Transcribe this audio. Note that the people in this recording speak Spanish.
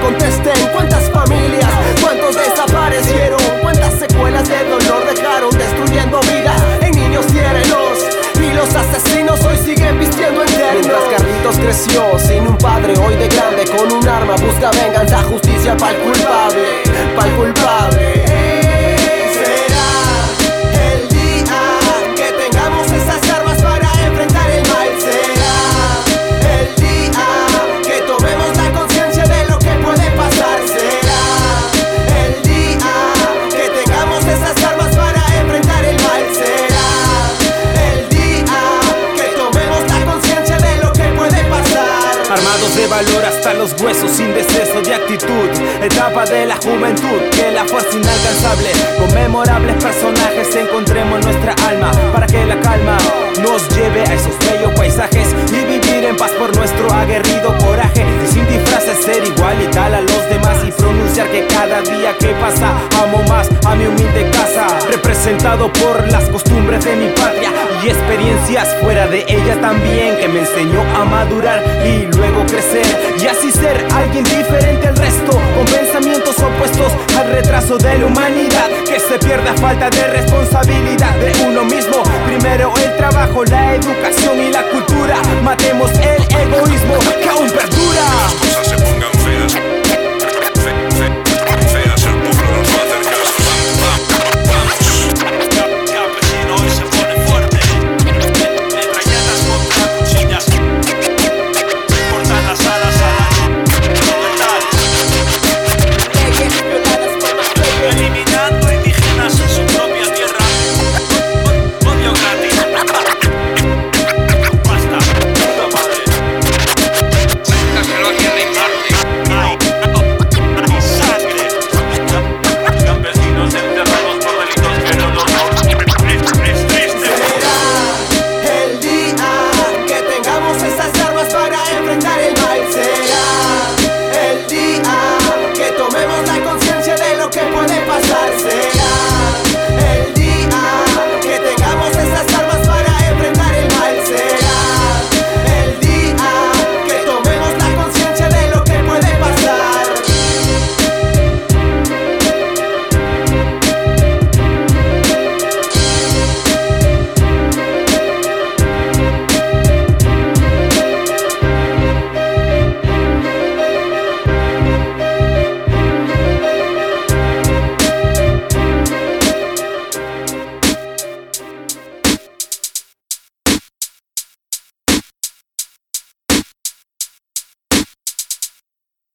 contesten cuántas familias, cuántos desaparecieron, cuántas secuelas de dolor dejaron, destruyendo vidas en niños tiernos. Y los asesinos hoy siguen vistiendo en terno. Mientras Carlitos creció sin un padre, hoy de grande con un arma busca venganza, justicia pa'l culpable, pa'l culpable. Armados de valor hasta los huesos, sin deceso de actitud, etapa de la juventud, que la fuerza inalcanzable, con memorables personajes encontremos nuestra alma, para que la calma nos lleve a esos bellos paisajes y vivir en paz por nuestro aguerrido coraje, y sin disfraces ser igual y tal a los demás, y pronunciar que cada día que pasa amo más a mi humilde casa, representado por las costumbres de mi patria y experiencias fuera de ella también, que me enseñó a madurar y luego crecer, y así ser alguien diferente al resto, con pensamientos opuestos al retraso de la humanidad, que se pierde a falta de responsabilidad de uno mismo. Primero el trabajo, la educación y la cultura, matemos el egoísmo que aún perdura.